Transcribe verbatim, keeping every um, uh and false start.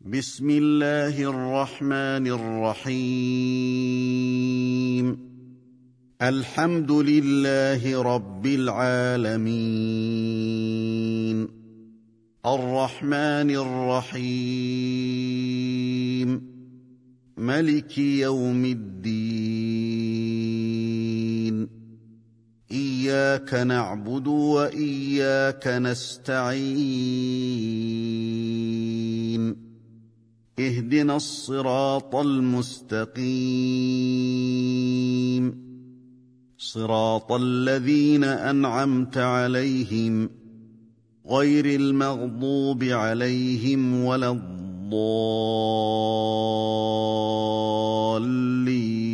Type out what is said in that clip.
بسم الله الرحمن الرحيم الحمد لله رب العالمين الرحمن الرحيم ملك يوم الدين إياك نعبد وإياك نستعين اهدنا الصراط المستقيم صراط الذين أنعمت عليهم غير المغضوب عليهم ولا الضالين